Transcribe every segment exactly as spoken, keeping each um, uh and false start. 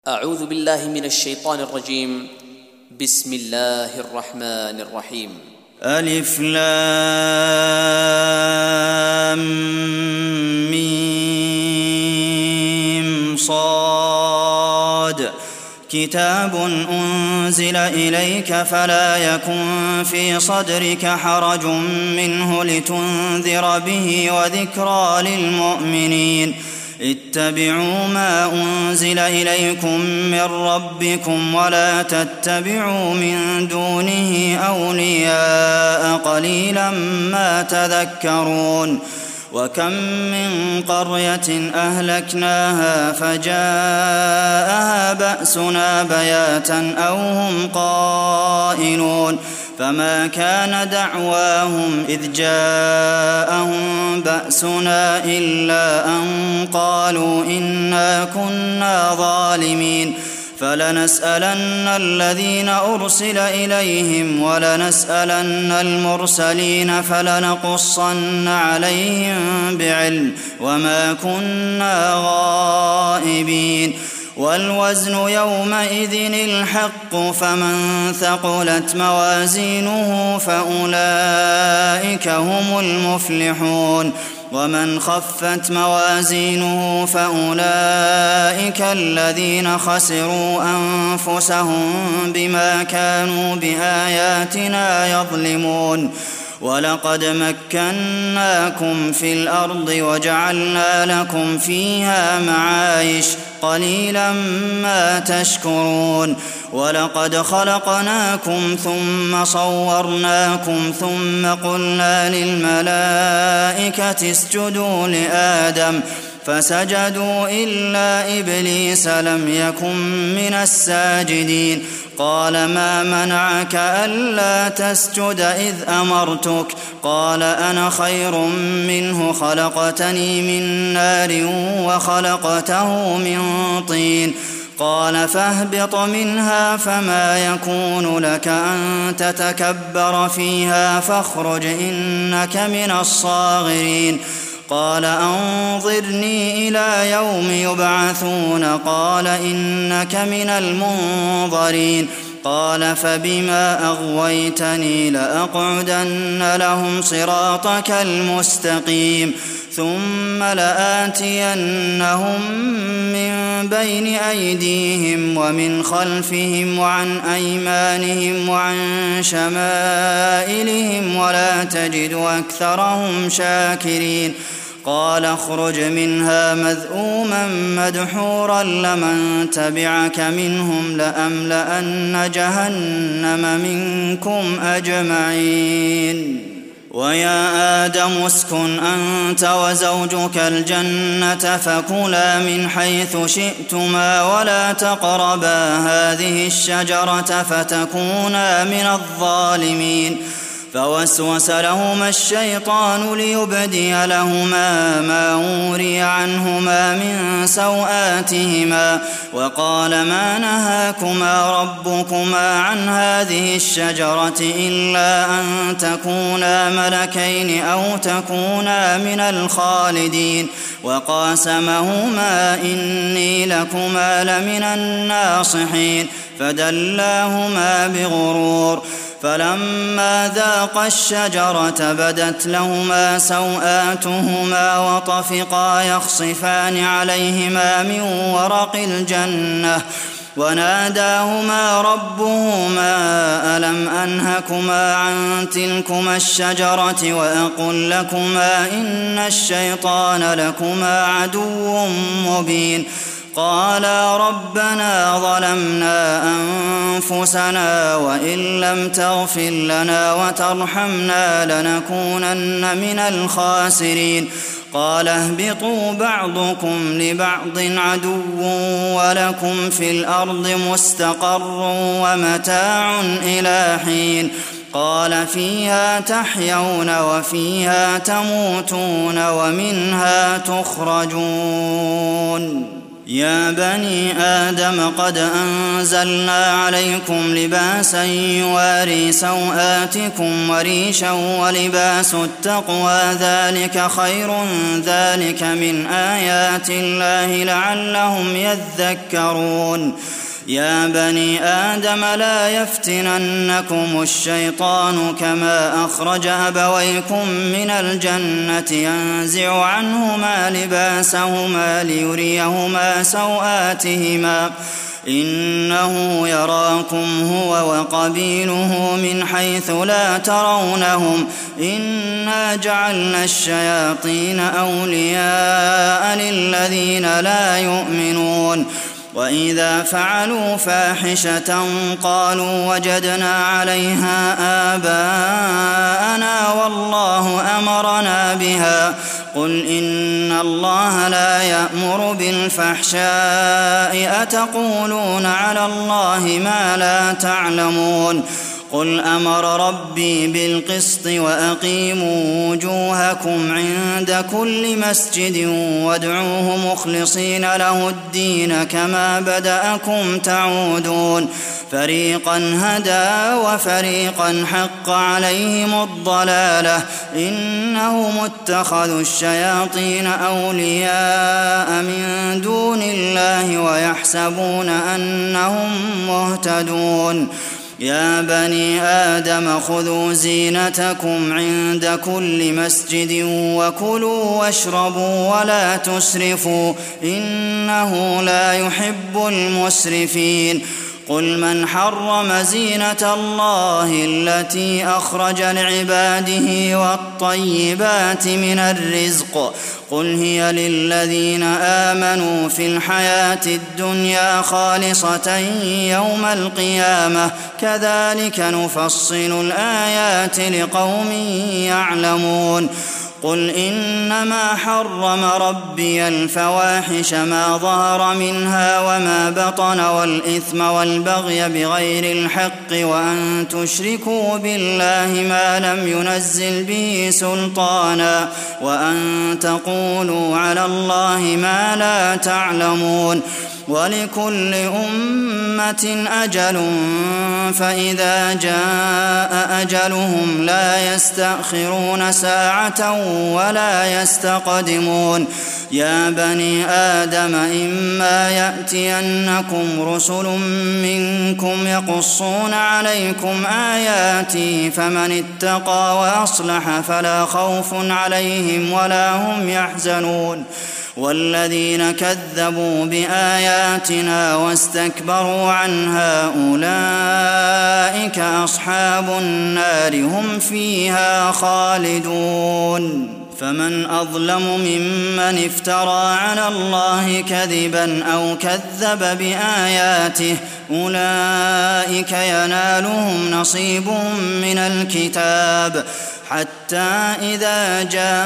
أعوذ بالله من الشيطان الرجيم. بسم الله الرحمن الرحيم. ألف لام ميم صاد كتاب أنزل إليك فلا يكن في صدرك حرج منه لتنذر به وذكرى للمؤمنين. اتبعوا ما أنزل إليكم من ربكم ولا تتبعوا من دونه أولياء قليلا ما تذكرون. وكم من قرية أهلكناها فجاءها بأسنا بياتا أو هم قائلون فما كان دعواهم إذ جاءهم بأسنا إلا أن قالوا إنا كنا ظالمين. فلنسألن الذين أرسل إليهم ولنسألن المرسلين فلنقصن عليهم بعلم وما كنا غائبين. والوزن يومئذ الحق فمن ثقلت موازينه فأولئك هم المفلحون ومن خفت موازينه فأولئك الذين خسروا أنفسهم بما كانوا بآياتنا يظلمون. ولقد مكناكم في الأرض وجعلنا لكم فيها معايش قليلا ما تشكرون. ولقد خلقناكم ثم صورناكم ثم قلنا للملائكة اسجدوا لآدم فسجدوا إلا إبليس لم يكن من الساجدين. قال ما منعك ألا تسجد إذ أمرتك؟ قال أنا خير منه خلقتني من نار وخلقته من طين. قال فاهبط منها فما يكون لك أن تتكبر فيها فاخرج إنك من الصاغرين. قال أنظرني إلى يوم يبعثون قال إنك من المنظرين. قال فبما أغويتني لأقعدن لهم صراطك المستقيم ثم لآتينهم من بين أيديهم ومن خلفهم وعن أيمانهم وعن شمائلهم ولا تجد أكثرهم شاكرين. قال اخرج منها مذءوما مدحورا لمن تبعك منهم لأملأن جهنم منكم أجمعين. ويا آدم اسكن أنت وزوجك الجنة فكلا من حيث شئتما ولا تقربا هذه الشجرة فتكونا من الظالمين. فوسوس لهما الشيطان ليبدي لهما ما وري عنهما من سوآتهما وقال ما نهاكما ربكما عن هذه الشجرة إلا أن تكونا ملكين أو تكونا من الخالدين. وقاسمهما إني لكما لمن الناصحين فدلاهما بغرور. فلما ذاقا الشجرة بدت لهما سوآتهما وطفقا يخصفان عليهما من ورق الجنة وناداهما ربهما ألم أنهكما عن تلكما الشجرة وأقل لكما إن الشيطان لكما عدو مبين. قالا ربنا ظلمنا أنفسنا وإن لم تغفر لنا وترحمنا لنكونن من الخاسرين. قال اهبطوا بعضكم لبعض عدو ولكم في الأرض مستقر ومتاع إلى حين. قال فيها تحيون وفيها تموتون ومنها تخرجون. يا بني آدم قد أنزلنا عليكم لباسا يواري سوآتكم وريشا ولباس التقوى ذلك خير ذلك من آيات الله لعلهم يذكرون يا بني آدم لا يفتننكم الشيطان كما أخرج أبويكم من الجنة ينزع عنهما لباسهما ليريهما سوآتهما إنه يراكم هو وقبيله من حيث لا ترونهم إنا جعلنا الشياطين أولياء للذين لا يؤمنون وإذا فعلوا فاحشة قالوا وجدنا عليها آباءنا والله أمرنا بها قل إن الله لا يأمر بالفحشاء أتقولون على الله ما لا تعلمون قل أمر ربي بالقسط وأقيموا وجوهكم عند كل مسجد وادعوه مخلصين له الدين كما بدأكم تعودون فريقا هدى وفريقا حق عليهم الضلالة إنهم اتخذوا الشياطين أولياء من دون الله ويحسبون أنهم مهتدون يا بني آدم خذوا زينتكم عند كل مسجد وكلوا واشربوا ولا تسرفوا إنه لا يحب المسرفين قل من حرم زينة الله التي أخرج لعباده والطيبات من الرزق قل هي للذين آمنوا في الحياة الدنيا خالصة يوم القيامة كذلك نفصل الآيات لقوم يعلمون قل إنما حرم ربي الفواحش ما ظهر منها وما بطن والإثم والبغي بغير الحق وأن تشركوا بالله ما لم ينزل به سلطانا وأن تقولوا على الله ما لا تعلمون ولكل أمة أجل فإذا جاء أجلهم لا يستأخرون ساعة ولا يستقدمون يا بني آدم إما يأتينكم رسل منكم يقصون عليكم آياتي فمن اتقى وأصلح فلا خوف عليهم ولا هم يحزنون والذين كذبوا بآياتنا واستكبروا عنها أولئك أصحاب النار هم فيها خالدون فمن أظلم ممن افترى على الله كذبا أو كذب بآياته أولئك ينالهم نصيبهم من الكتاب حتى إذا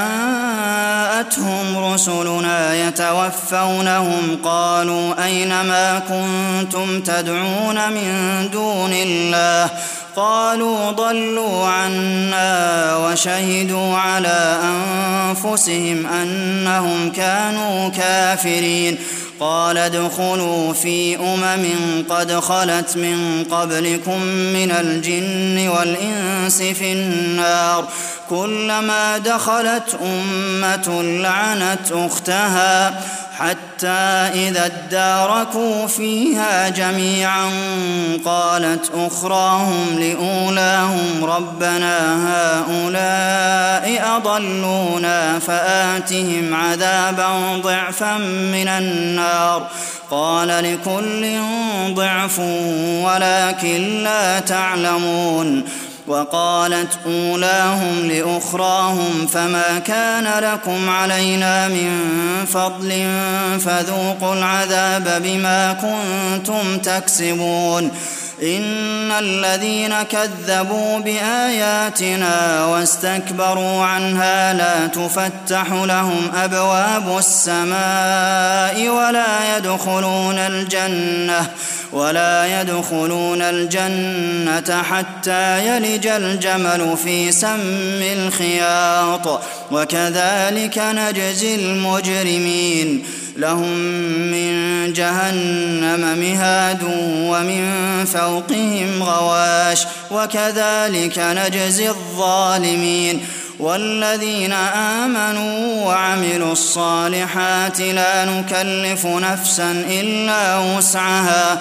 جاءتهم رسلنا يتوفونهم قالوا أين ما كنتم تدعون من دون الله قالوا ضلوا عنا وشهدوا على أنفسهم أنهم كانوا كافرين قال ادخلوا في أمم قد خلت من قبلكم من الجن والإنس في النار كلما دخلت أمة لعنت أختها حتى إذا اداركوا فيها جميعا قالت أخراهم لأولاهم ربنا هؤلاء أضلونا فآتهم عذابا ضعفا من النار قال لكل ضعف ولكن لا تعلمون وقالت أولاهم لأخراهم فما كان لكم علينا من فضل فذوقوا العذاب بما كنتم تكسبون إن الذين كذبوا بآياتنا واستكبروا عنها لا تفتح لهم أبواب السماء ولا يدخلون الجنة ولا يدخلون الجنة حتى يلج الجمل في سم الخياط وكذلك نجزي المجرمين لهم من جهنم مهاد ومن فوقهم غواش وكذلك نجزي الظالمين والذين آمنوا وعملوا الصالحات لا نكلف نفسا إلا وسعها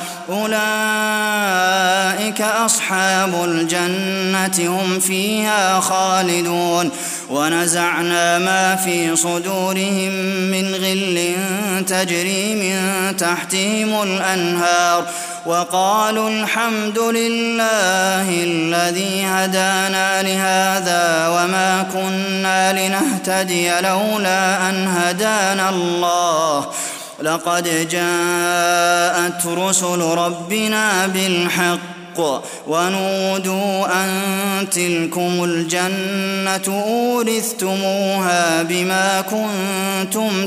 أولئك أصحاب الجنة هم فيها خالدون ونزعنا ما في صدورهم من غل تجري من تحتهم الأنهار وقالوا الحمد لله الذي هدانا لهذا وما كنا لنهتدي لولا أن هدانا الله لقد جاءت رسل ربنا بالحق ونودوا أن تلكم الجنة أورثتموها بما كنتم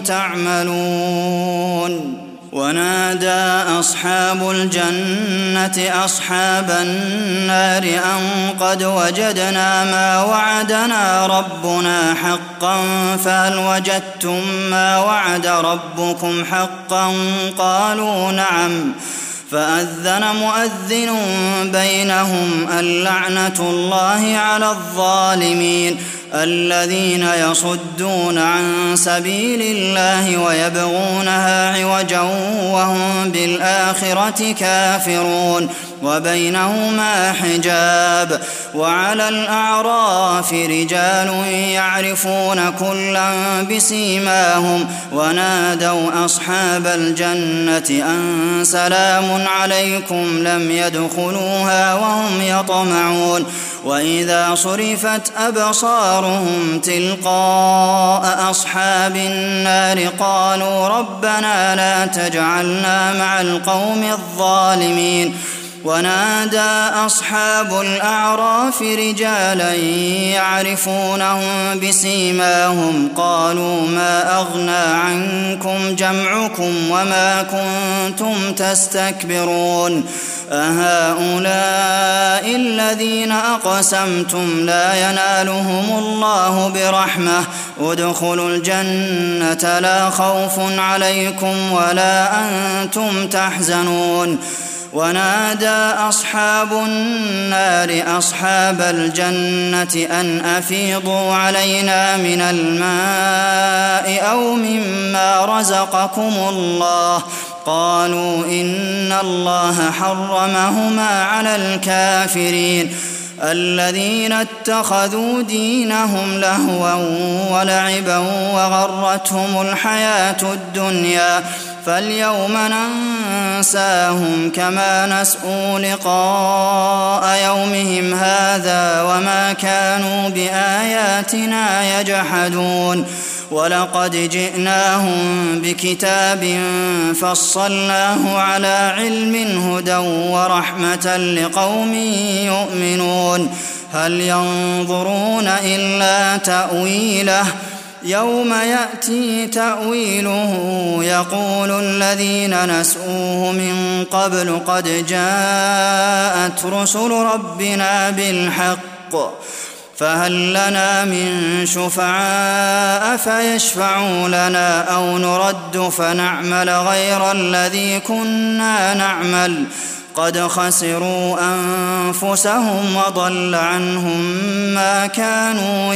تعملون ونادى أصحاب الجنة أصحاب النار أن قد وجدنا ما وعدنا ربنا حقا فهل وجدتم ما وعد ربكم حقا قالوا نعم فأذن مؤذن بينهم اللعنة الله على الظالمين الذين يصدون عن سبيل الله ويبغونها عوجا وهم بالآخرة كافرون وبينهما حجاب وعلى الأعراف رجال يعرفون كلا بسيماهم ونادوا أصحاب الجنة أن سلام عليكم لم يدخلوها وهم يطمعون وإذا صرفت أبصارهم تلقاء أصحاب النار قالوا ربنا لا تجعلنا مع القوم الظالمين ونادى أصحاب الأعراف رجالا يعرفونهم بسيماهم قالوا ما أغنى عنكم جمعكم وما كنتم تستكبرون أهؤلاء الذين أقسمتم لا ينالهم الله برحمة ادخلوا الجنة لا خوف عليكم ولا أنتم تحزنون ونادى أصحاب النار أصحاب الجنة أن أفيضوا علينا من الماء أو مما رزقكم الله قالوا إن الله حرمهما على الكافرين الذين اتخذوا دينهم لهوا ولعبا وغرتهم الحياة الدنيا فاليوم ننساهم كما نسوا لقاء يومهم هذا وما كانوا بآياتنا يجحدون ولقد جئناهم بكتاب فصلناه على علم هدى ورحمة لقوم يؤمنون هل ينظرون إلا تأويله يوم يأتي تأويله يقول الذين نسؤوه من قبل قد جاءت رسل ربنا بالحق فهل لنا من شفعاء فيشفعوا لنا أو نرد فنعمل غير الذي كنا نعمل قد خسروا أنفسهم وضل عنهم ما كانوا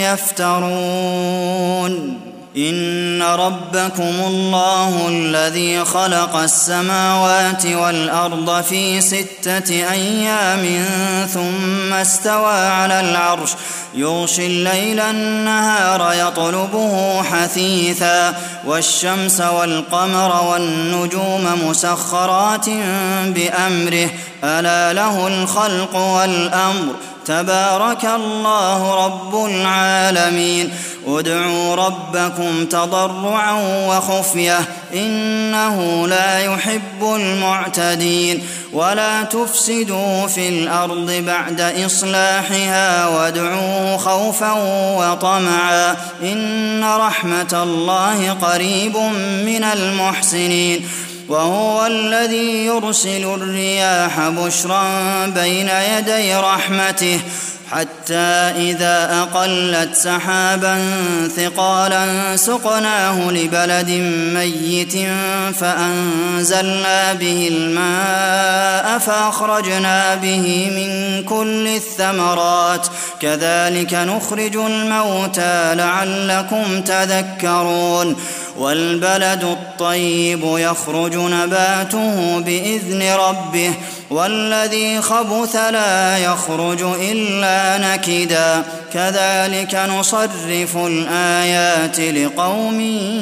يفترون إن ربكم الله الذي خلق السماوات والأرض في ستة أيام ثم استوى على العرش يغشي الليل النهار يطلبه حثيثا والشمس والقمر والنجوم مسخرات بأمره ألا له الخلق والأمر تبارك الله رب العالمين ادعوا ربكم تضرعا وخفية إنه لا يحب المعتدين ولا تفسدوا في الأرض بعد إصلاحها وادعوه خوفا وطمعا إن رحمة الله قريب من المحسنين وهو الذي يرسل الرياح بشرا بين يدي رحمته حتى إذا أقلت سحابا ثقالا سقناه لبلد ميت فأنزلنا به الماء فأخرجنا به من كل الثمرات كذلك نخرج الموتى لعلكم تذكرون والبلد الطيب يخرج نباته بإذن ربه والذي خبث لا يخرج إلا نكدا كذلك نصرف الآيات لقوم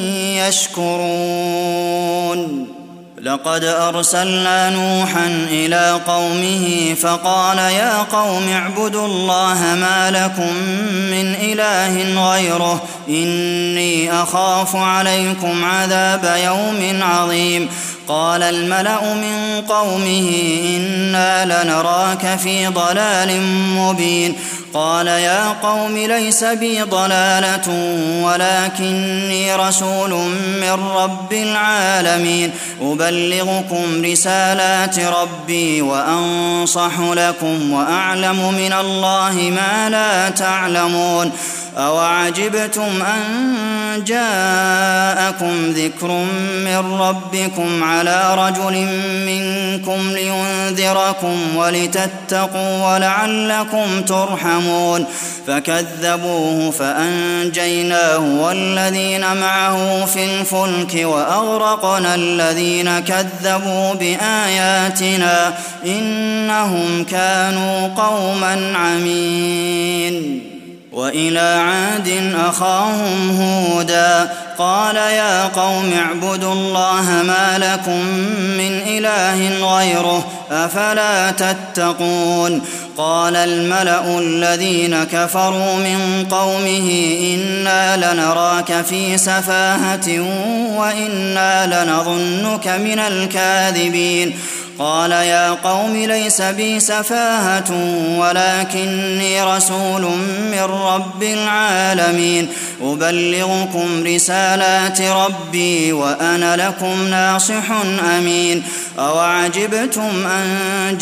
يشكرون لقد أرسلنا نوحا إلى قومه فقال يا قوم اعبدوا الله ما لكم من إله غيره إني أخاف عليكم عذاب يوم عظيم قال الملأ من قومه إنا لنراك في ضلال مبين قال يا قوم ليس بي ضلالة ولكني رسول من رب العالمين أبلغكم رسالات ربي وأنصح لكم وأعلم من الله ما لا تعلمون أوعجبتم أن جاءكم ذكر من ربكم على رجل منكم لينذركم ولتتقوا ولعلكم ترحمون فكذبوه فأنجيناه والذين معه في الفلك وأغرقنا الذين كذبوا بآياتنا إنهم كانوا قوما عمين وإلى عاد أخاهم هودا قال يا قوم اعبدوا الله ما لكم من إله غيره أفلا تتقون قال الملأ الذين كفروا من قومه إنا لنراك في سفاهة وإنا لنظنك من الكاذبين قال يا قوم ليس بي سفاهة ولكني رسول من رب العالمين أبلغكم رسالات ربي وأنا لكم ناصح أمين أوعجبتم أن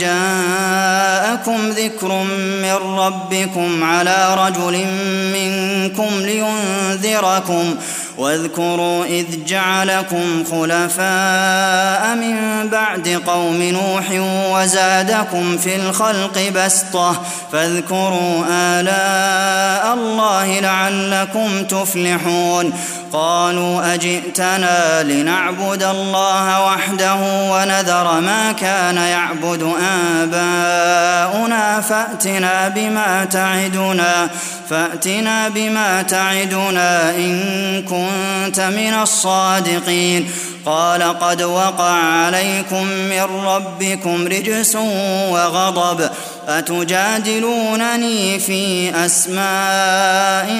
جاءكم ذكر من ربكم على رجل منكم لينذركم واذكروا إذ جعلكم خلفاء من بعد قوم نوح وزادكم في الخلق بسطة فاذكروا آلاء الله لعلكم تفلحون قالوا أجئتنا لنعبد الله وحده ونذر ما كان يعبد آباؤنا فأتنا بما تعدنا فأتنا بما تعدنا إن كنت من الصادقين قال قد وقع عليكم من ربكم رجس وغضب أتجادلونني في أسماء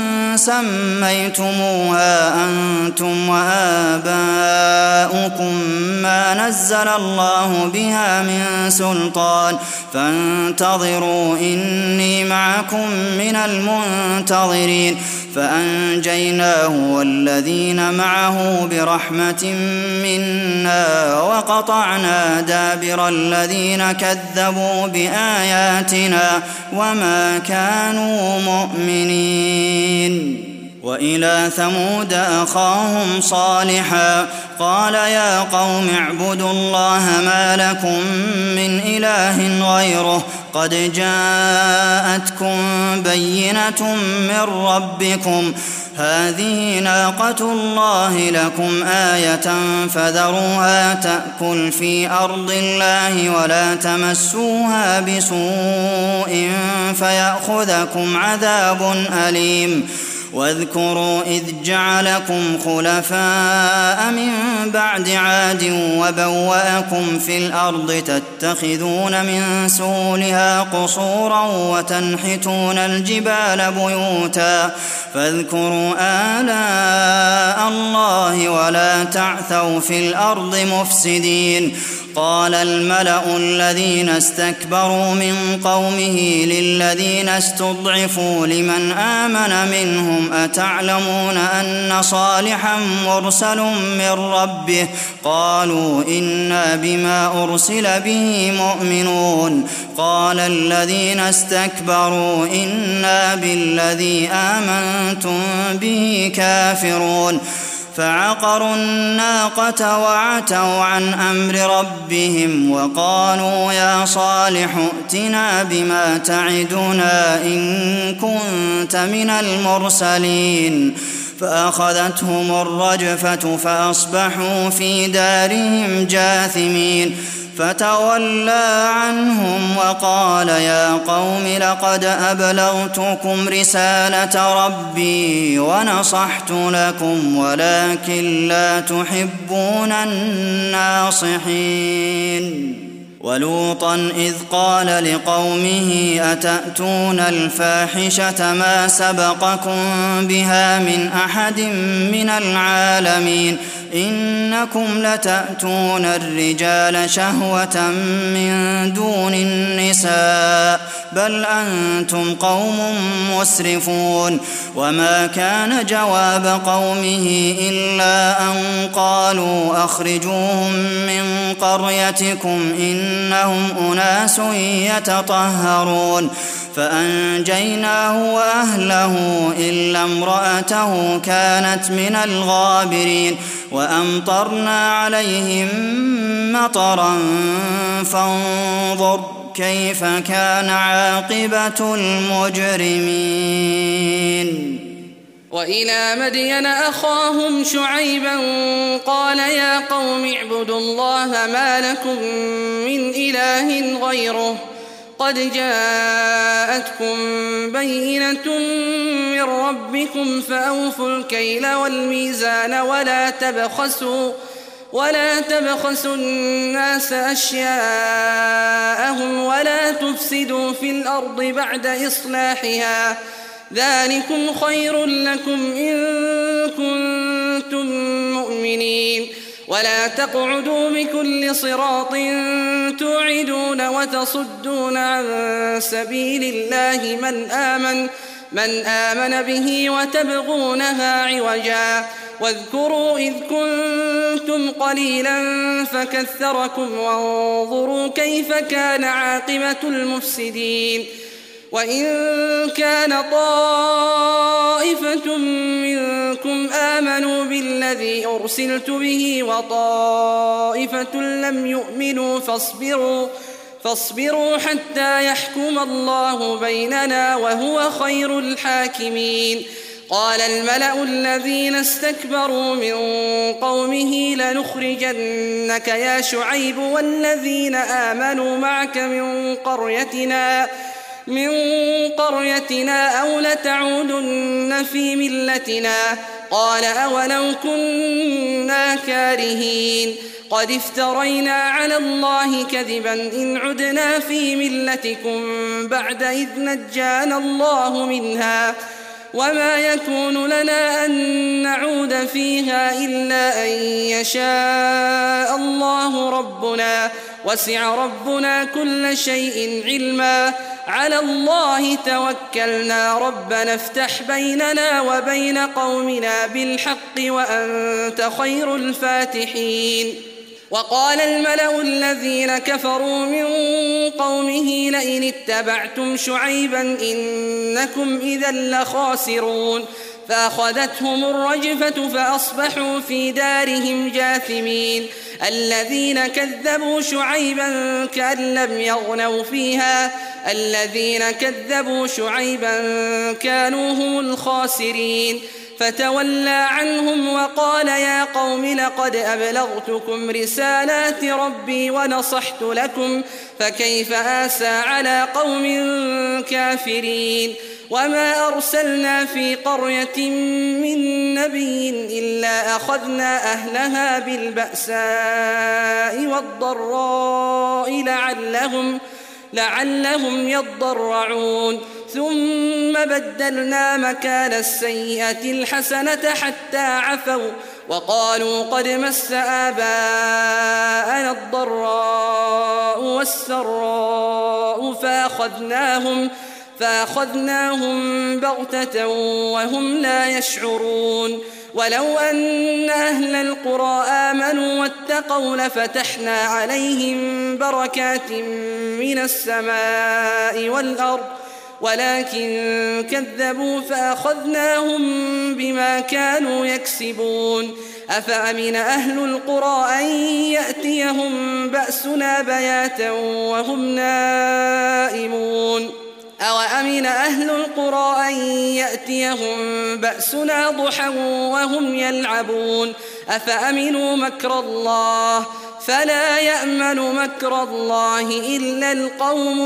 سميتموها أنتم وآباؤكم ما نزل الله بها من سلطان فانتظروا إني معكم من المنتظرين فأنجيناه والذين معه برحمة منا وقطعنا دابر الذين كذبوا بآياتنا وما كانوا مؤمنين وإلى ثمود أخاهم صالحا قال يا قوم اعبدوا الله ما لكم من إله غيره قد جاءتكم بينة من ربكم هذه ناقة الله لكم آية فذروها تأكل في أرض الله ولا تمسوها بسوء فيأخذكم عذاب أليم واذكروا إذ جعلكم خلفاء من بعد عاد وبوأكم في الأرض تتخذون من سهولها قصورا وتنحتون الجبال بيوتا فاذكروا آلاء الله ولا تعثوا في الأرض مفسدين قال الملأ الذين استكبروا من قومه للذين استضعفوا لمن آمن منهم أتعلمون أن صالحا مرسل من ربه قالوا إنا بما أرسل به مؤمنون قال الذين استكبروا إنا بالذي آمنتم به كافرون فعقروا الناقة وعتوا عن أمر ربهم وقالوا يا صالح ائتنا بما تعدنا إن كنت من المرسلين فأخذتهم الرجفة فأصبحوا في دارهم جاثمين فتولى عنهم وقال يا قوم لقد أبلغتكم رسالة ربي ونصحت لكم ولكن لا تحبون الناصحين ولوطا إذ قال لقومه أتأتون الفاحشة ما سبقكم بها من أحد من العالمين إنكم لتأتون الرجال شهوة من دون النساء بل أنتم قوم مسرفون وما كان جواب قومه إلا أن قالوا أخرجوهم من قريتكم إنهم أناس يتطهرون فأنجيناه وأهله إلا امرأته كانت من الغابرين وأمطرنا عليهم مطرا فانظر كيف كان عاقبة المجرمين وإلى مدين أخاهم شعيبا قال يا قوم اعبدوا الله ما لكم من إله غيره قد جاءتكم بينة من ربكم فأوفوا الكيل والميزان ولا تبخسوا ولا تبخسوا الناس أشياءهم ولا تفسدوا في الأرض بعد إصلاحها ذلكم خير لكم إن كنتم مؤمنين ولا تقعدوا بكل صراط توعدون وتصدون عن سبيل الله من آمن من آمن به وتبغونها عوجا واذكروا إذ كنتم قليلا فكثركم وانظروا كيف كان عاقبة المفسدين وإن كان طائفة منكم آمنوا بالذي أرسلت به وطائفة لم يؤمنوا فاصبروا فاصبروا حتى يحكم الله بيننا وهو خير الحاكمين قال الملأ الذين استكبروا من قومه لنخرجنك يا شعيب والذين آمنوا معك من قريتنا من قريتنا أو لتعودن في ملتنا قال أولو كنا كارهين قد افترينا على الله كذبا إن عدنا في ملتكم بعد إذ نجانا الله منها وما يكون لنا أن نعود فيها إلا أن يشاء الله ربنا وسع ربنا كل شيء علما على الله توكلنا ربنا افتح بيننا وبين قومنا بالحق وأنت خير الفاتحين وقال الملأ الذين كفروا من قومه لئن اتبعتم شعيبا إنكم إذا لخاسرون فأخذتهم الرجفة فأصبحوا في دارهم جاثمين الذين كذبوا شعيبا كأن لم يغنوا فيها الذين كذبوا شعيبا كانوا هم الخاسرين فتولى عنهم وقال يا قوم لقد أبلغتكم رسالات ربي ونصحت لكم فكيف آسى على قوم كافرين وما أرسلنا في قرية من نبي إلا أخذنا أهلها بالبأساء والضراء لعلهم لعلهم يضرعون ثم بدلنا مكان السيئة الحسنة حتى عفوا وقالوا قد مس آباءنا الضراء والسراء فأخذناهم, فأخذناهم بغتة وهم لا يشعرون. ولو أن أهل القرى آمنوا واتقوا لفتحنا عليهم بركات من السماء والأرض ولكن كذبوا فأخذناهم بما كانوا يكسبون. أفأمن أهل القرى أن يأتيهم بأسنا بياتا وهم نائمون أوأمن أهل القرى أن يأتيهم بأسنا ضحى وهم يلعبون أفأمنوا مكر الله فلا يأمن مكر الله إلا القوم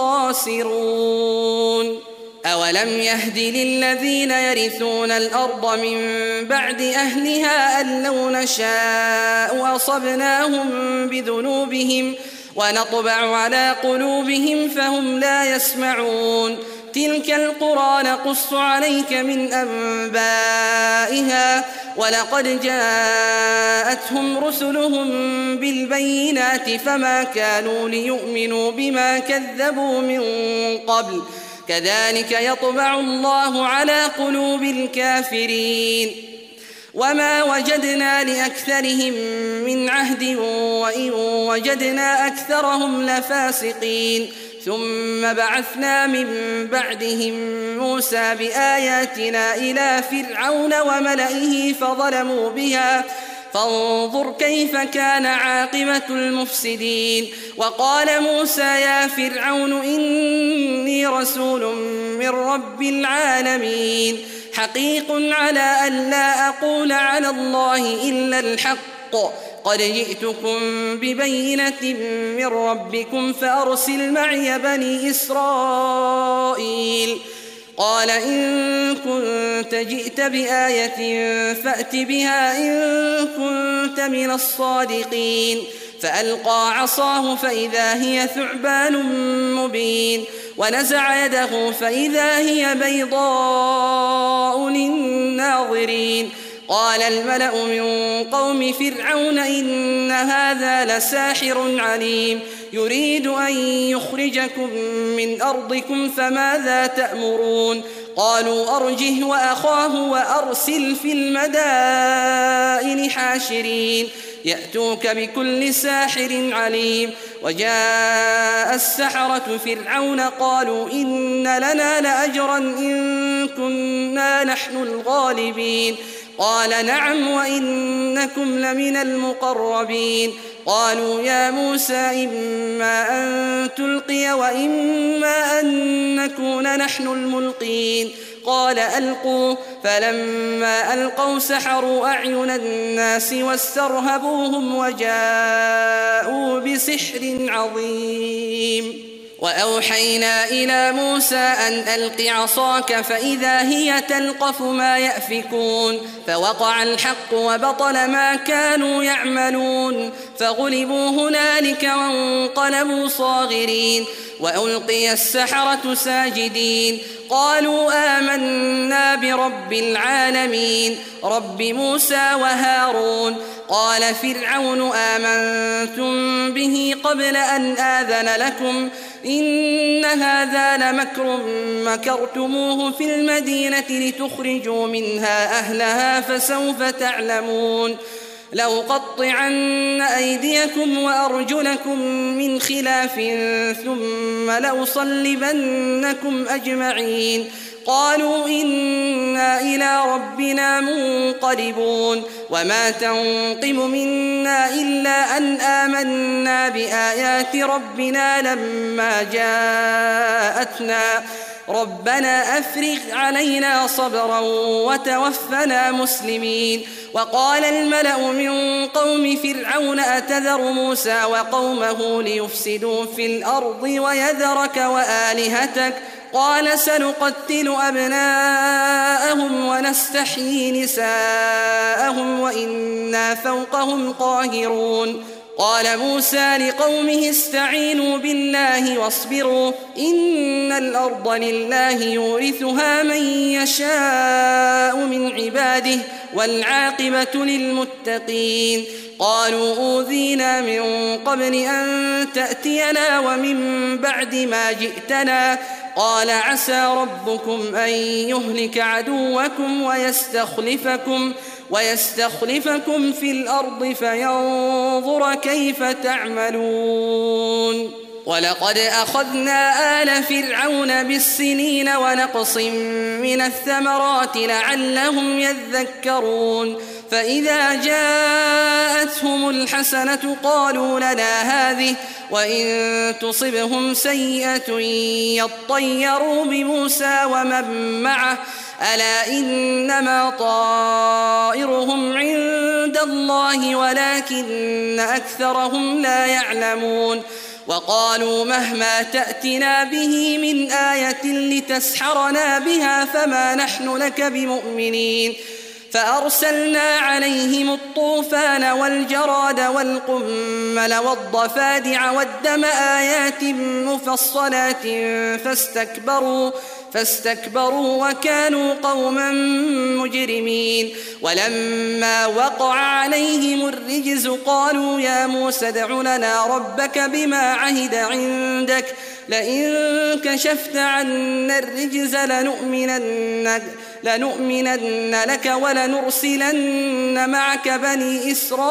الخاسرون. أولم يهد للذين يرثون الأرض من بعد أهلها أن لو نشاء أصبناهم بذنوبهم ونطبع على قلوبهم فهم لا يسمعون. تلك القرى نقص عليك من أنبائها ولقد جاءتهم رسلهم بالبينات فما كانوا ليؤمنوا بما كذبوا من قبل كذلك يطبع الله على قلوب الكافرين. وما وجدنا لأكثرهم من عهد وإن وجدنا أكثرهم لفاسقين. ثم بعثنا من بعدهم موسى بآياتنا إلى فرعون وملئه فظلموا بها فانظر كيف كان عاقبة المفسدين. وقال موسى يا فرعون إني رسول من رب العالمين حقيق على أن لا أقول على الله إلا الحق قد جئتكم ببينة من ربكم فأرسل معي بني إسرائيل. قال إن كنت جئت بآية فأت بها إن كنت من الصادقين. فألقى عصاه فإذا هي ثعبان مبين ونزع يده فإذا هي بيضاء للناظرين. قال الملأ من قوم فرعون إن هذا لساحر عليم يريد أن يخرجكم من أرضكم فماذا تأمرون. قالوا أرجه وأخاه وأرسل في المدائن حاشرين يأتوك بكل ساحر عليم. وجاء السحرة فرعون قالوا إن لنا لأجرا إن كنا نحن الغالبين. قال نعم وإنكم لمن المقربين. قالوا يا موسى إما أن تلقي وإما أن نكون نحن الملقين. قال ألقوا فلما ألقوا سحروا أعين الناس واسترهبوهم وجاءوا بسحر عظيم. وأوحينا إلى موسى أن ألق عصاك فإذا هي تلقف ما يأفكون فوقع الحق وبطل ما كانوا يعملون فغلبوا هنالك وانقلبوا صاغرين. وألقي السحرة ساجدين قالوا آمنا برب العالمين رب موسى وهارون. قال فرعون آمنتم به قبل أن آذن لكم إن هذا لمكر مكرتموه في المدينة لتخرجوا منها أهلها فسوف تعلمون. لأقطعن أيديكم وأرجلكم من خلاف ثم لأصلبنكم أجمعين. قالوا إنا إلى ربنا منقلبون. وما تنقم منا إلا أن آمنا بآيات ربنا لما جاءتنا ربنا أفرغ علينا صبرا وتوفنا مسلمين. وقال الملأ من قوم فرعون أتذر موسى وقومه ليفسدوا في الأرض ويذرك وآلهتك قال سنقتل أبناءهم ونستحيي نساءهم وإنا فوقهم قاهرون. قال موسى لقومه استعينوا بالله واصبروا إن الأرض لله يورثها من يشاء من عباده والعاقبة للمتقين قالوا أوذينا من قبل أن تأتينا ومن بعد ما جئتنا قال عسى ربكم أن يهلك عدوكم ويستخلفكم ويستخلفكم في الأرض فينظر كيف تعملون ولقد أخذنا آل فرعون بالسنين ونقص من الثمرات لعلهم يذكرون فإذا جاءتهم الحسنة قالوا لنا هذه وإن تصبهم سيئة يطيروا بموسى ومن معه ألا إنما طائرهم عند الله ولكن أكثرهم لا يعلمون وقالوا مهما تأتنا به من آية لتسحرنا بها فما نحن لك بمؤمنين فأرسلنا عليهم الطوفان والجراد والقمل والضفادع والدم آيات مفصلات فاستكبروا فاستكبروا وكانوا قوما مجرمين ولما وقع عليهم الرجز قالوا يا موسى ادع لنا ربك بما عهد عندك لئن كشفت عنا الرجز لنؤمنن, لنؤمنن لك ولنرسلن معك بني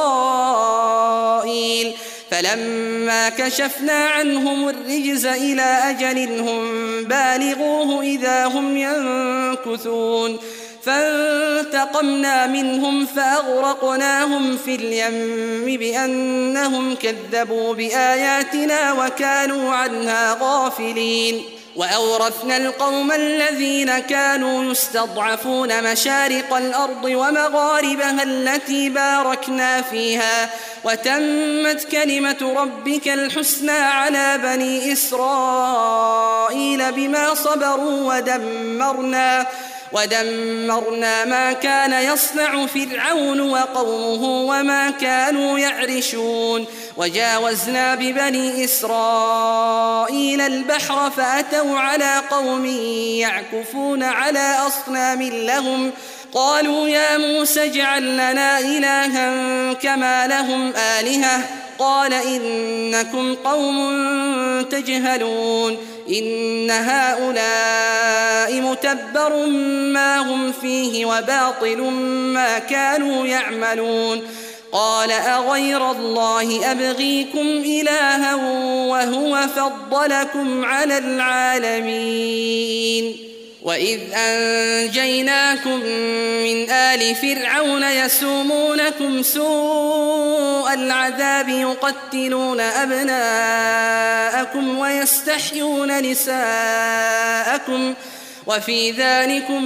إسرائيل فلما كشفنا عنهم الرجز إلى أجل هم بالغوه إذا هم ينكثون فانتقمنا منهم فأغرقناهم في اليم بأنهم كذبوا بآياتنا وكانوا عنها غافلين وأورثنا القوم الذين كانوا يستضعفون مشارق الأرض ومغاربها التي باركنا فيها وتمت كلمة ربك الحسنى على بني إسرائيل بما صبروا ودمرنا ودمرنا ما كان يصنع فرعون وقومه وما كانوا يعرشون وجاوزنا ببني إسرائيل البحر فأتوا على قوم يعكفون على أصنام لهم قالوا يا موسى اجعل لنا إلها كما لهم آلهة قال إنكم قوم تجهلون إن هؤلاء متبر ما هم فيه وباطل ما كانوا يعملون قال أغير الله أبغيكم إلها وهو فضلكم على العالمين وإذ أنجيناكم من آل فرعون يسومونكم سوء العذاب يقتلون أبناءكم ويستحيون نساءكم وفي ذلكم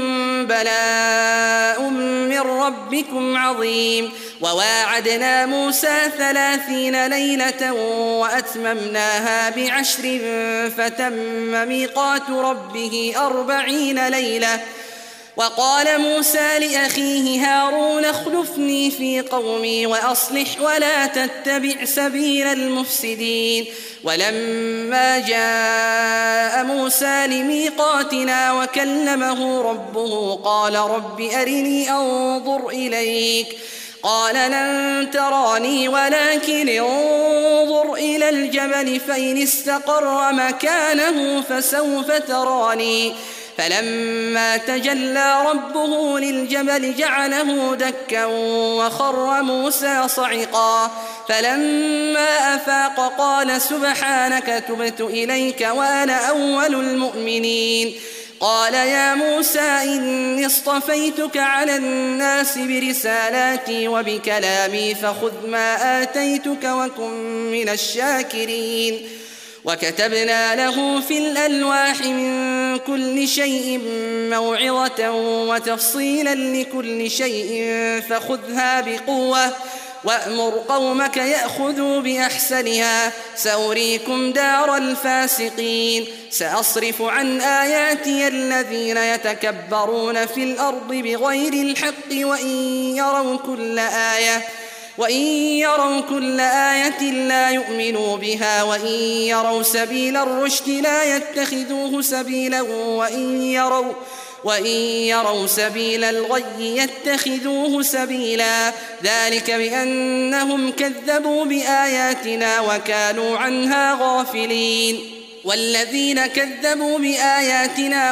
بلاء من ربكم عظيم وواعدنا موسى ثلاثين ليلة وأتممناها بعشر فتم ميقات ربه أربعين ليلة وقال موسى لأخيه هارون اخلفني في قومي وأصلح ولا تتبع سبيل المفسدين ولما جاء موسى لميقاتنا وكلمه ربه قال رب أرني أنظر إليك قال لن تراني ولكن انظر إلى الجبل فإن استقر مكانه فسوف تراني فلما تجلى ربه للجبل جعله دكا وخر موسى صعقا فلما أفاق قال سبحانك تبت إليك وأنا أول المؤمنين قال يا موسى إني اصطفيتك على الناس برسالاتي وبكلامي فخذ ما آتيتك وكن من الشاكرين وكتبنا له في الألواح من كل شيء موعظة وتفصيلا لكل شيء فخذها بقوة وأمر قومك يأخذوا بأحسنها سأريكم دار الفاسقين سأصرف عن آياتي الذين يتكبرون في الأرض بغير الحق وإن يروا كل آية وإن يروا كل آية لا يؤمنوا بها وإن يروا سبيل الرشد لا يتخذوه سبيلا وإن يروا وإن يروا سبيل الغي يتخذوه سبيلا ذلك بأنهم كذبوا بآياتنا وكانوا عنها غافلين والذين كذبوا بآياتنا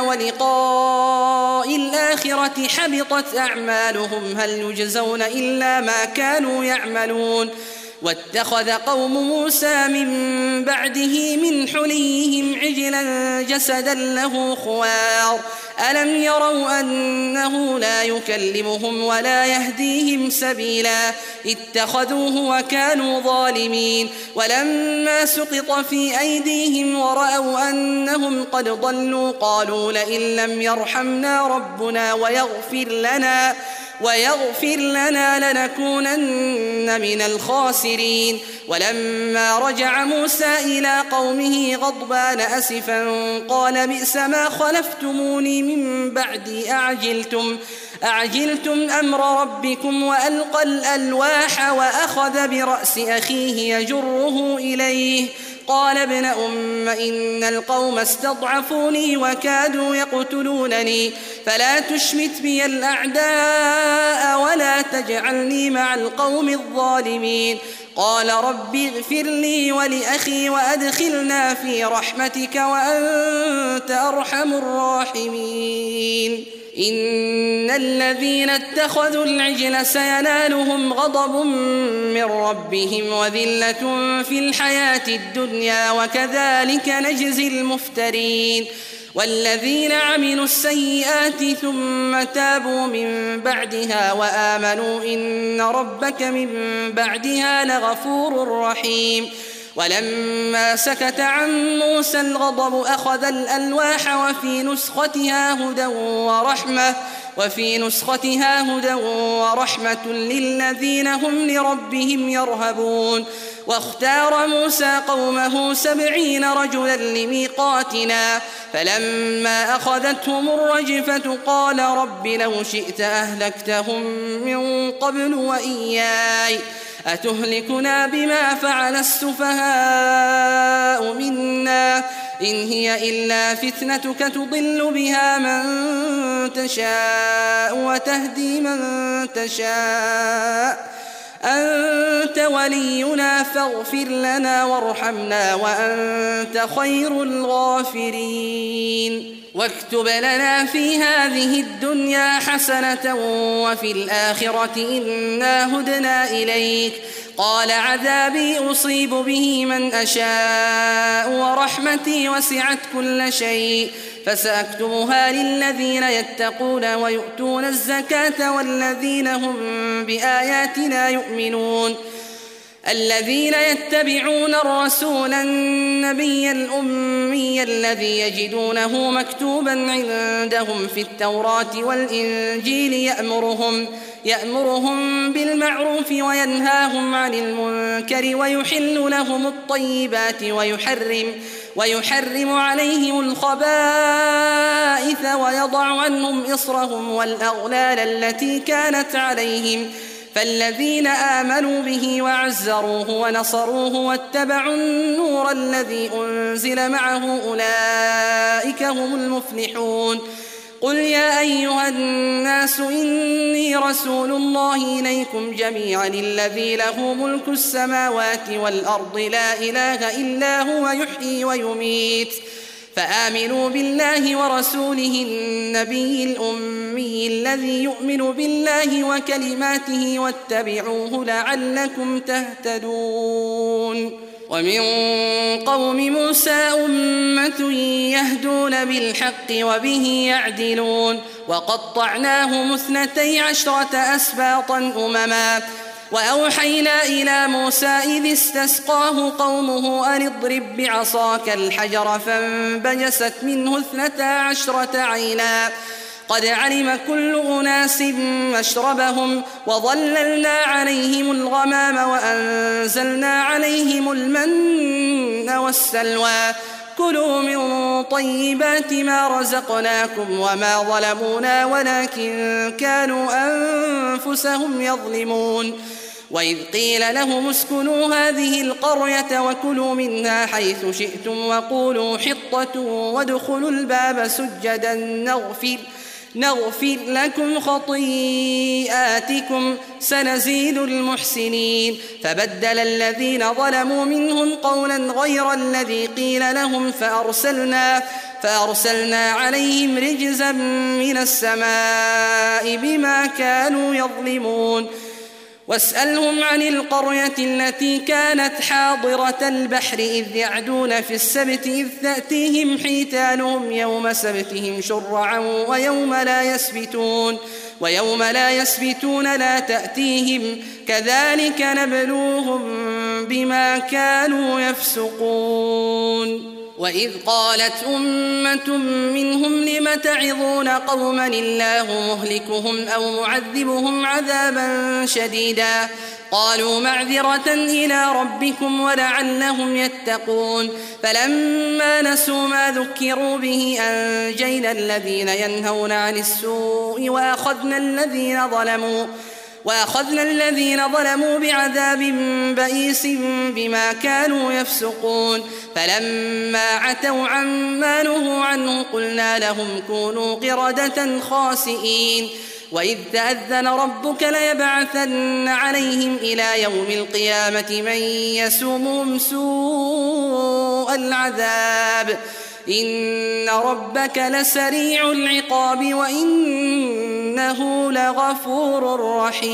ولقاء الآخرة حبطت أعمالهم هل يجزون إلا ما كانوا يعملون واتخذ قوم موسى من بعده من حليهم عجلا جسدا له خوار ألم يروا أنه لا يكلمهم ولا يهديهم سبيلا اتخذوه وكانوا ظالمين ولما سقط في أيديهم ورأوا أنهم قد ضلوا قالوا لئن لم يرحمنا ربنا ويغفر لنا ويغفر لنا لنكونن من الخاسرين ولما رجع موسى إلى قومه غضبان أسفا قال بئس ما خلفتموني من بعدي أعجلتم أعجلتم أمر ربكم وألقى الألواح وأخذ برأس أخيه يجره إليه قال ابن أم إن القوم استضعفوني وكادوا يقتلونني فلا تشمت بي الأعداء ولا تجعلني مع القوم الظالمين قال رب اغفر لي ولأخي وأدخلنا في رحمتك وأنت أرحم الراحمين إن الذين اتخذوا العجل سينالهم غضب من ربهم وذلة في الحياة الدنيا وكذلك نجزي المفترين والذين عملوا السيئات ثم تابوا من بعدها وآمنوا إن ربك من بعدها لغفور رحيم ولما سكت عن موسى الغضب أخذ الألواح وفي نسختها هدى ورحمة وفي نسختها هدى ورحمة للذين هم لربهم يرهبون واختار موسى قومه سبعين رجلا لميقاتنا فلما أخذتهم الرجفة قال رب لو شئت أهلكتهم من قبل وإياي أتهلكنا بما فعل السفهاء منا إن هي إلا فتنتك تضل بها من تشاء وتهدي من تشاء أنت ولينا فاغفر لنا وارحمنا وأنت خير الغافرين واكتب لنا في هذه الدنيا حسنة وفي الآخرة إنا هدنا إليك قال عذابي أصيب به من أشاء ورحمتي وسعت كل شيء فسأكتبها للذين يتقون ويؤتون الزكاة والذين هم بآياتنا يؤمنون الذين يتبعون الرسول النبي الأمي الذي يجدونه مكتوبا عندهم في التوراة والإنجيل يأمرهم يأمرهم بالمعروف وينهاهم عن المنكر ويحل لهم الطيبات ويحرم ويحرم عليهم الخبائث ويضع عنهم إصرهم والأغلال التي كانت عليهم فالذين آمنوا به وعزروه ونصروه واتبعوا النور الذي أنزل معه أولئك هم المفلحون قل يا أيها الناس إني رسول الله إليكم جميعا الذي له ملك السماوات والأرض لا إله إلا هو يحيي ويميت فآمنوا بالله ورسوله النبي الأمي الذي يؤمن بالله وكلماته واتبعوه لعلكم تهتدون ومن قوم موسى أمة يهدون بالحق وبه يعدلون وقطعناهم اثنتي عشرة أسباطا أمما وأوحينا إلى موسى إذ استسقاه قومه أن اضرب بعصاك الحجر فانبجست منه اثنتا عشرة عينا قد علم كل أناس مشربهم وظللنا عليهم الغمام وأنزلنا عليهم المن والسلوى كلوا من طيبات ما رزقناكم وما ظلمونا ولكن كانوا أنفسهم يظلمون وإذ قيل لهم اسكنوا هذه القرية وكلوا منها حيث شئتم وقولوا حطة وادخلوا الباب سجدا نغفر, نغفر لكم خطيئاتكم سنزيد المحسنين. فبدل الذين ظلموا منهم قولا غير الذي قيل لهم فأرسلنا, فأرسلنا عليهم رجزا من السماء بما كانوا يظلمون. واسألهم عن القرية التي كانت حاضرة البحر إذ يعدون في السبت إذ تأتيهم حيتانهم يوم سبتهم شرعا ويوم لا يسبتون ويوم لا يسبتون لا تأتيهم كذلك نبلوهم بما كانوا يفسقون. وإذ قالت أمة منهم لم تعظون قوما الله مهلكهم أو معذبهم عذابا شديدا قالوا معذرة إلى ربكم ولعلهم يتقون. فلما نسوا ما ذكروا به أنجينا الذين ينهون عن السوء وأخذنا الذين ظلموا وأخذنا الذين ظلموا بعذاب بئيس بما كانوا يفسقون. فلما عتوا عما نهوا عنه قلنا لهم كونوا قردة خاسئين. وإذ تأذن ربك ليبعثن عليهم إلى يوم القيامة من يسومهم سوء العذاب إن ربك لسريع العقاب وإنه لغفور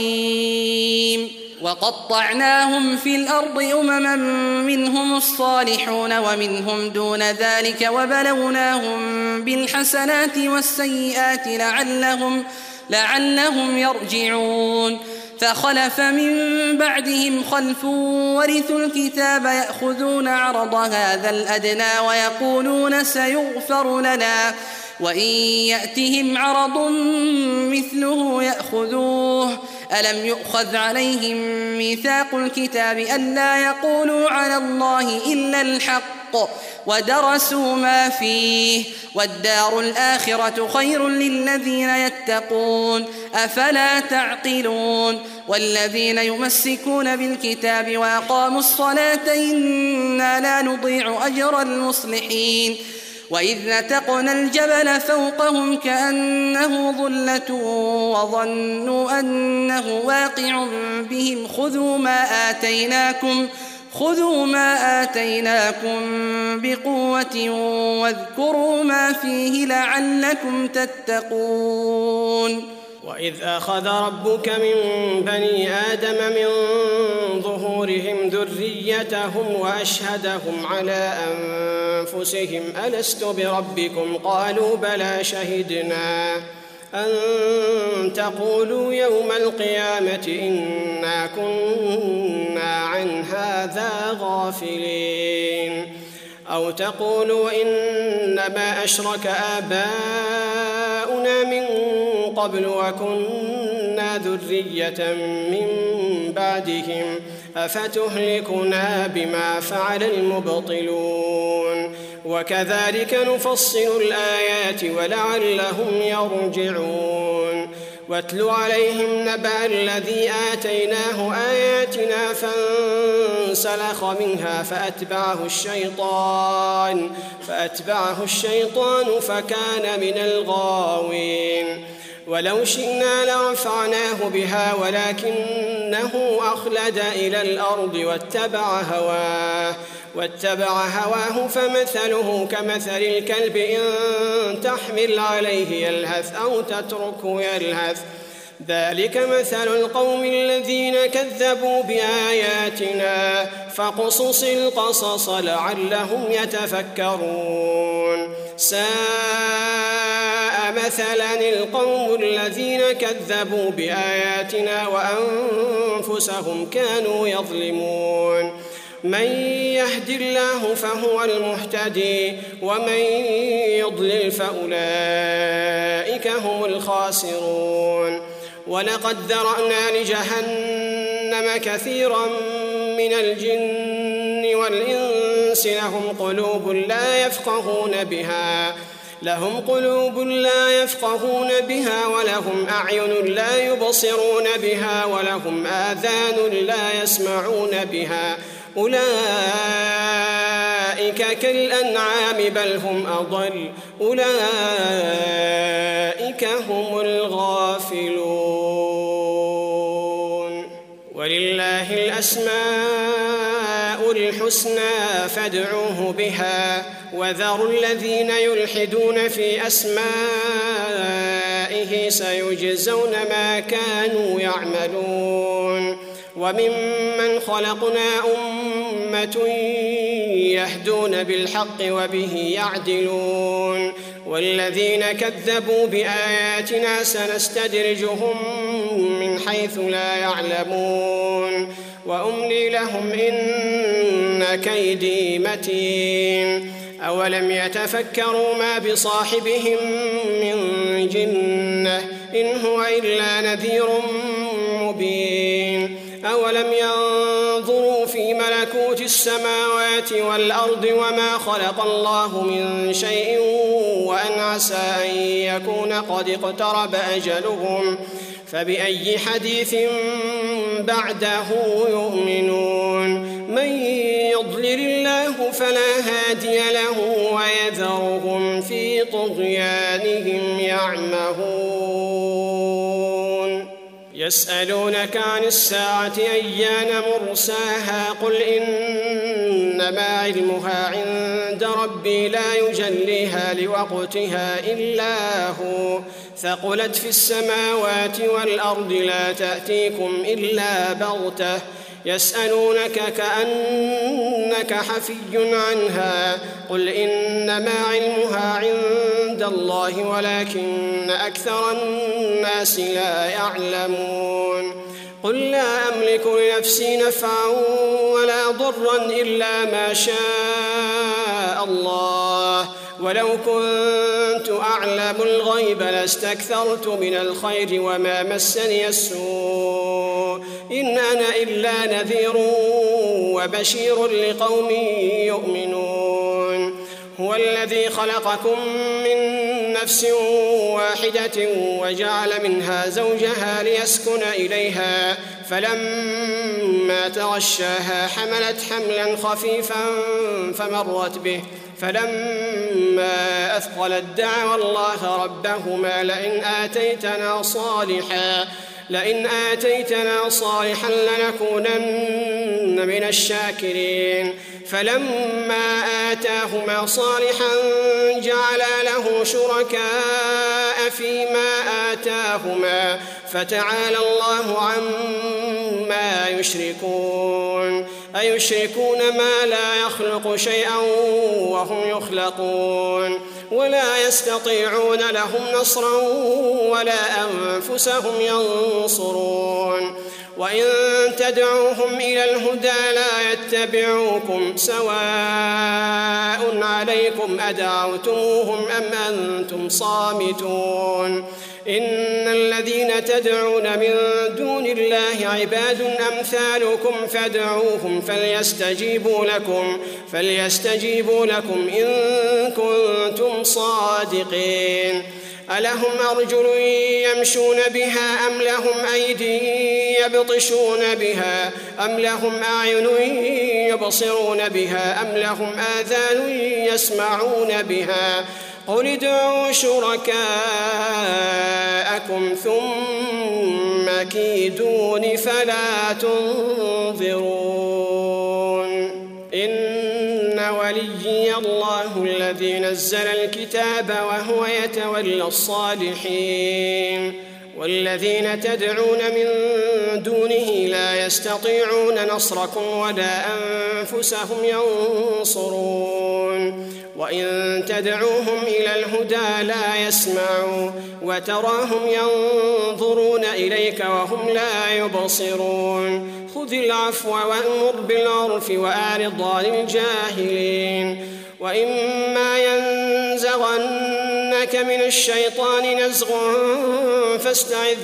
رحيم. وقطعناهم في الأرض أمما منهم الصالحون ومنهم دون ذلك وبلوناهم بالحسنات والسيئات لعلهم, لعلهم يرجعون. فخلف من بعدهم خلف ورثوا الكتاب يأخذون عرض هذا الأدنى ويقولون سيغفر لنا وإن يأتهم عرض مثله يأخذوه. ألم يؤخذ عليهم ميثاق الكتاب ألا يقولوا على الله إلا الحق ودرسوا ما فيه والدار الآخرة خير للذين يتقون أفلا تعقلون. والذين يمسكون بالكتاب وأقاموا الصلاة إنا لا نضيع أجر المصلحين. وإذ نتقنا الجبل فوقهم كأنه ظلة وظنوا أنه واقع بهم خذوا ما آتيناكم خذوا ما آتيناكم بقوة واذكروا ما فيه لعلكم تتقون. وإذ أخذ ربك من بني آدم من ظهورهم ذريتهم وأشهدهم على أنفسهم ألست بربكم قالوا بلى شهدنا أن تقولوا يوم القيامة إنا كنا عن هذا غافلين أو تقولوا إنما أشرك آباؤنا من قبل وكنا ذرية من بعدهم أفتهلكنا بما فعل المبطلون وكذلك نفصل الآيات ولعلهم يرجعون. واتل عليهم نبأ الذي آتيناه آياتنا فانسلخ منها فأتبعه الشيطان فأتبعه الشيطان فكان من الغاوين. ولو شئنا لرفعناه بها ولكنه أخلد إلى الأرض واتبع هواه واتبع هواه فمثله كمثل الكلب إن تحمل عليه يلهث أو تتركه يلهث ذلك مثل القوم الذين كذبوا بآياتنا فاقصص القصص لعلهم يتفكرون. ساء مثلا القوم الذين كذبوا بآياتنا وأنفسهم كانوا يظلمون. من يهد الله فهو المهتدي ومن يضلل فأولئك هم الخاسرون. ولقد ذرأنا لجهنم كثيرا من الجن والإنس لهم قلوب لا يفقهون بها لهم قلوب لا يفقهون بها ولهم أعين لا يبصرون بها ولهم آذان لا يسمعون بها أولئك كالأنعام بل هم أضل أولئك هم الغافلون ولله الأسماء الحسنى فادعوه بها وذروا الذين يلحدون في أسمائه سيجزون ما كانوا يعملون وممن خلقنا أمة يهدون بالحق وبه يعدلون والذين كذبوا بآياتنا سنستدرجهم من حيث لا يعلمون وأملي لهم إن كيدي متين أولم يتفكروا ما بصاحبهم من جنة إن هو إلا نذير مبين أولم ينظروا في ملكوت السماوات والأرض وما خلق الله من شيء وأن عسى أن يكون قد اقترب أجلهم فبأي حديث بعده يؤمنون من يضلل الله فلا هادي له ويذرهم في طغيانهم يعمهون يسألونك عن الساعة أيان مرساها قل إنما علمها عند ربي لا يجليها لوقتها إلا هو ثقلت في السماوات والأرض لا تأتيكم إلا بغتة يسألونك كأنك حفي عنها قل إنما علمها عند الله ولكن أكثر الناس لا يعلمون قل لا أملك لنفسي نفعا ولا ضرا إلا ما شاء الله ولو كنت أعلم الغيب لاستكثرت من الخير وما مسني السوء إن أنا إلا نذير وبشير لقوم يؤمنون هو الذي خلقكم من نفس واحدة وجعل منها زوجها ليسكن إليها فلما تغشاها حملت حملا خفيفا فمرت به فلما أثقلت دعوا الله ربهما لئن آتيتنا صالحا لئن آتيتنا صالحا لنكونن من الشاكرين فلما آتاهما صالحا جعلا له شركاء فيما آتاهما فتعالى الله عما يشركون أيشركون ما لا يخلق شيئا وهم يخلقون ولا يستطيعون لهم نصرا ولا أنفسهم ينصرون وإن تدعوهم إلى الهدى لا يتبعوكم سواء عليكم أدعوتموهم أم أنتم صامتون إن الذين تدعون من دون الله عباد أمثالكم فادعوهم فليستجيبوا لكم فليستجيبوا لكم إن كنتم صادقين ألهم أرجل يمشون بها أم لهم أيدي يبطشون بها أم لهم أعين يبصرون بها أم لهم آذان يسمعون بها قل ادعوا شركاءكم ثم كيدون فلا تنظرون إن وليي الله الذي نزل الكتاب وهو يتولى الصالحين والذين تدعون من دونه لا يستطيعون نصركم ولا أنفسهم ينصرون وإن تدعوهم إلى الهدى لا يسمعوا وتراهم ينظرون إليك وهم لا يبصرون خذ العفو وأمر بالعرف وأعرض عن الجاهلين وإما ينزغنك من الشيطان نزغ فاستعذ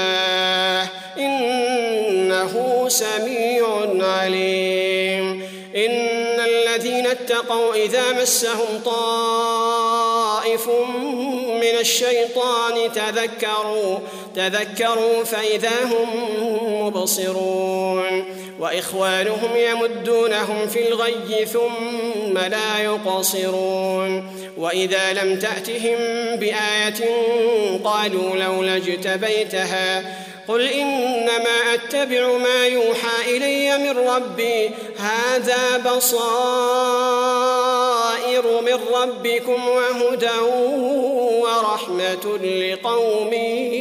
بالله إنه سميع عليم إن الذين اتقوا إذا مسهم طائف من الشيطان تذكروا تذكروا فإذا هم مبصرون وإخوانهم يمدونهم في الغي ثم لا يقصرون وإذا لم تأتهم بآية قالوا لولا اجتبيتها قل إنما أتبع ما يوحى إلي من ربي هذا بصائر من ربكم وهدى ورحمة لقوم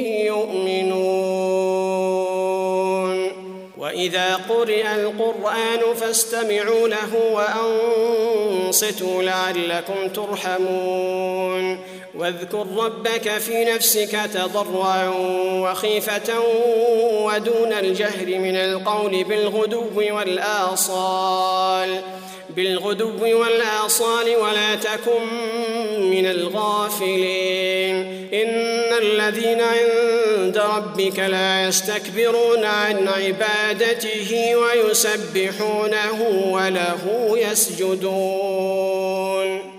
يؤمنون وإذا قرئ القرآن فاستمعوا له وأنصتوا لعلكم ترحمون واذكر ربك في نفسك تضرعا وخيفة ودون الجهر من القول بالغدو والآصال بالغدو والآصال ولا تكن من الغافلين إن الذين عند ربك لا يستكبرون عن عبادته ويسبحونه وله يسجدون